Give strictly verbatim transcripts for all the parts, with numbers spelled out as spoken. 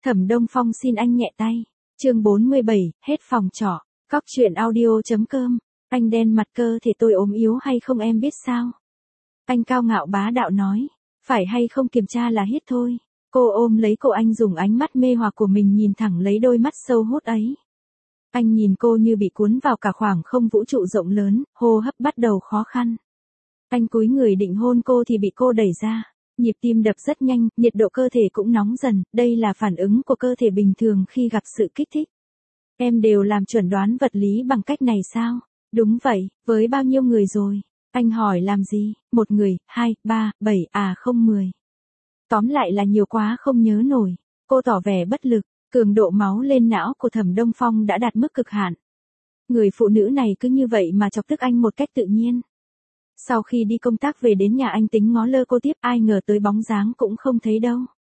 Thẩm Đông Phong xin anh nhẹ tay. Chương bốn mươi bảy, hết phòng trọ. Cóc truyện audio.com. Anh đen mặt cơ thể tôi ốm yếu hay không em biết sao? Anh cao ngạo bá đạo nói. Phải hay không kiểm tra là hết thôi. Cô ôm lấy cô, anh dùng ánh mắt mê hoặc của mình nhìn thẳng lấy đôi mắt sâu hút ấy. Anh nhìn cô như bị cuốn vào cả khoảng không vũ trụ rộng lớn, hô hấp bắt đầu khó khăn. Anh cúi người định hôn cô thì bị cô đẩy ra. Nhịp tim đập rất nhanh, nhiệt độ cơ thể cũng nóng dần, đây là phản ứng của cơ thể bình thường khi gặp sự kích thích. Em đều làm chuẩn đoán vật lý bằng cách này sao? Đúng vậy, với bao nhiêu người rồi? Anh hỏi làm gì? Một người, hai, ba, bảy, à không mười. Tóm lại là nhiều quá không nhớ nổi. Cô tỏ vẻ bất lực, cường độ máu lên não của Thẩm Đông Phong đã đạt mức cực hạn. Người phụ nữ này cứ như vậy mà chọc tức anh một cách tự nhiên. Sau khi đi công tác về đến nhà anh tính ngó lơ cô tiếp, ai ngờ tới bóng dáng cũng không thấy đâu.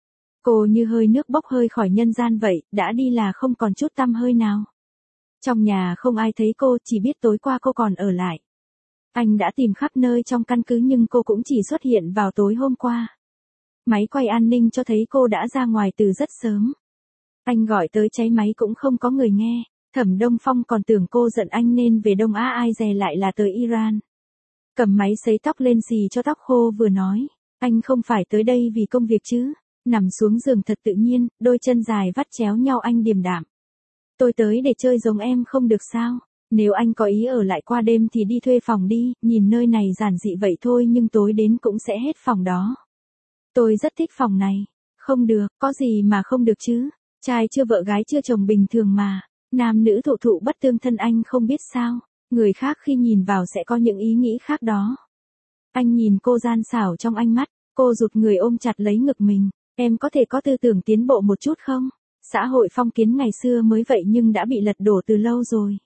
Cô như hơi nước bốc hơi khỏi nhân gian vậy, đã đi là không còn chút tăm hơi nào. Trong nhà không ai thấy cô, chỉ biết tối qua cô còn ở lại. Anh đã tìm khắp nơi trong căn cứ nhưng cô cũng chỉ xuất hiện vào tối hôm qua. Máy quay an ninh cho thấy cô đã ra ngoài từ rất sớm. Anh gọi tới cháy máy cũng không có người nghe. Thẩm Đông Phong còn tưởng cô giận anh nên về Đông Á, ai dè lại là tới Iran. Cầm máy sấy tóc lên xì cho tóc khô vừa nói. Anh không phải tới đây vì công việc chứ. Nằm xuống giường thật tự nhiên, đôi chân dài vắt chéo nhau anh điềm đạm. Tôi tới để chơi giống em không được sao? Nếu anh có ý ở lại qua đêm thì đi thuê phòng đi, nhìn nơi này giản dị vậy thôi nhưng tối đến cũng sẽ hết phòng đó. Tôi rất thích phòng này. Không được, có gì mà không được chứ? Trai chưa vợ gái chưa chồng bình thường mà. Nam nữ thụ thụ bất tương thân, anh không biết sao? Người khác khi nhìn vào sẽ có những ý nghĩ khác đó. Anh nhìn cô gian xảo trong ánh mắt, cô rụt người ôm chặt lấy ngực mình. Em có thể có tư tưởng tiến bộ một chút không? Xã hội phong kiến ngày xưa mới vậy nhưng đã bị lật đổ từ lâu rồi.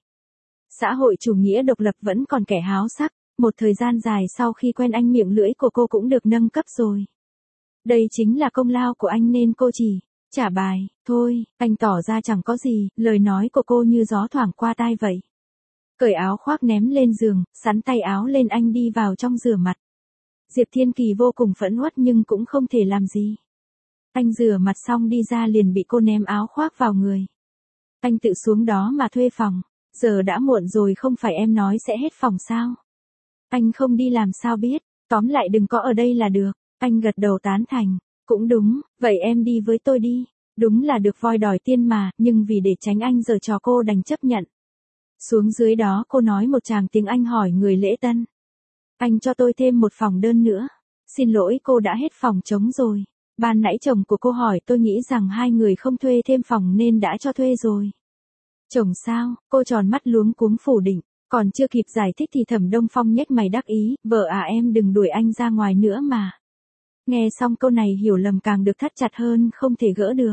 Xã hội chủ nghĩa độc lập vẫn còn kẻ háo sắc. Một thời gian dài sau khi quen anh, miệng lưỡi của cô cũng được nâng cấp rồi. Đây chính là công lao của anh nên cô chỉ trả bài. Thôi, anh tỏ ra chẳng có gì. Lời nói của cô như gió thoảng qua tai vậy. Cởi áo khoác ném lên giường, sắn tay áo lên, anh đi vào trong rửa mặt. Diệp Thiên Kỳ vô cùng phẫn uất nhưng cũng không thể làm gì. Anh rửa mặt xong đi ra liền bị cô ném áo khoác vào người. Anh tự xuống đó mà thuê phòng. Giờ đã muộn rồi, không phải em nói sẽ hết phòng sao? Anh không đi làm sao biết, tóm lại đừng có ở đây là được. Anh gật đầu tán thành. Cũng đúng, vậy em đi với tôi đi. Đúng là được voi đòi tiên mà, nhưng vì để tránh anh giở trò cô đành chấp nhận. Xuống dưới đó cô nói một tràng tiếng Anh hỏi người lễ tân. Anh cho tôi thêm một phòng đơn nữa. Xin lỗi, cô đã hết phòng trống rồi. Ban nãy chồng của cô hỏi, tôi nghĩ rằng hai người không thuê thêm phòng nên đã cho thuê rồi. Chồng sao? Cô tròn mắt luống cuống phủ định. Còn chưa kịp giải thích thì Thẩm Đông Phong nhếch mày đắc ý. Vợ à, em đừng đuổi anh ra ngoài nữa mà. Nghe xong câu này hiểu lầm càng được thắt chặt hơn, không thể gỡ được.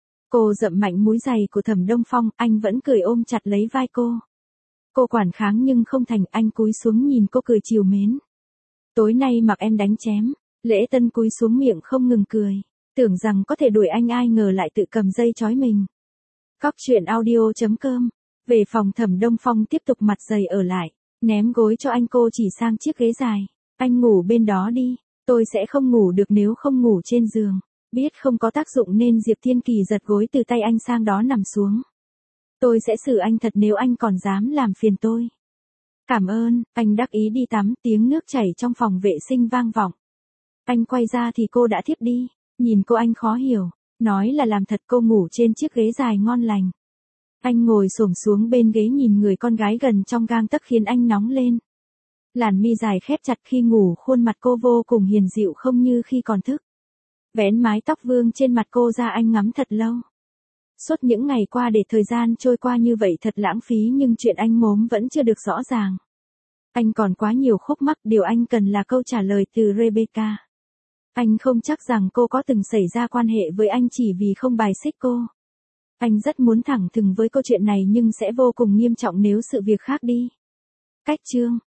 Cô dậm mạnh múi giày của Thẩm Đông Phong, anh vẫn cười ôm chặt lấy vai cô. Cô quản kháng nhưng không thành, anh cúi xuống nhìn cô cười trìu mến. Tối nay mặc em đánh chém. Lễ tân cúi xuống miệng không ngừng cười. Tưởng rằng có thể đuổi anh, ai ngờ lại tự cầm dây trói mình. Cóc truyện audio.com. Về phòng, Thẩm Đông Phong tiếp tục mặt dày ở lại. Ném gối cho anh, cô chỉ sang chiếc ghế dài. Anh ngủ bên đó đi. Tôi sẽ không ngủ được nếu không ngủ trên giường. Biết không có tác dụng nên Diệp Thiên Kỳ giật gối từ tay anh sang đó nằm xuống. Tôi sẽ xử anh thật nếu anh còn dám làm phiền tôi. Cảm ơn, anh đắc ý đi tắm, tiếng nước chảy trong phòng vệ sinh vang vọng. Anh quay ra thì cô đã thiếp đi. Nhìn cô anh khó hiểu. Nói là làm thật, cô ngủ trên chiếc ghế dài ngon lành. Anh ngồi xổm xuống bên ghế nhìn người con gái gần trong gang tấc khiến anh nóng lên. Làn mi dài khép chặt khi ngủ, khuôn mặt cô vô cùng hiền dịu không như khi còn thức. Vén mái tóc vương trên mặt cô ra, anh ngắm thật lâu. Suốt những ngày qua để thời gian trôi qua như vậy thật lãng phí nhưng chuyện anh mốm vẫn chưa được rõ ràng. Anh còn quá nhiều khúc mắc, điều anh cần là câu trả lời từ Rebecca. Anh không chắc rằng cô có từng xảy ra quan hệ với anh chỉ vì không bài xích cô. Anh rất muốn thẳng thừng với câu chuyện này nhưng sẽ vô cùng nghiêm trọng nếu sự việc khác đi. Cách chương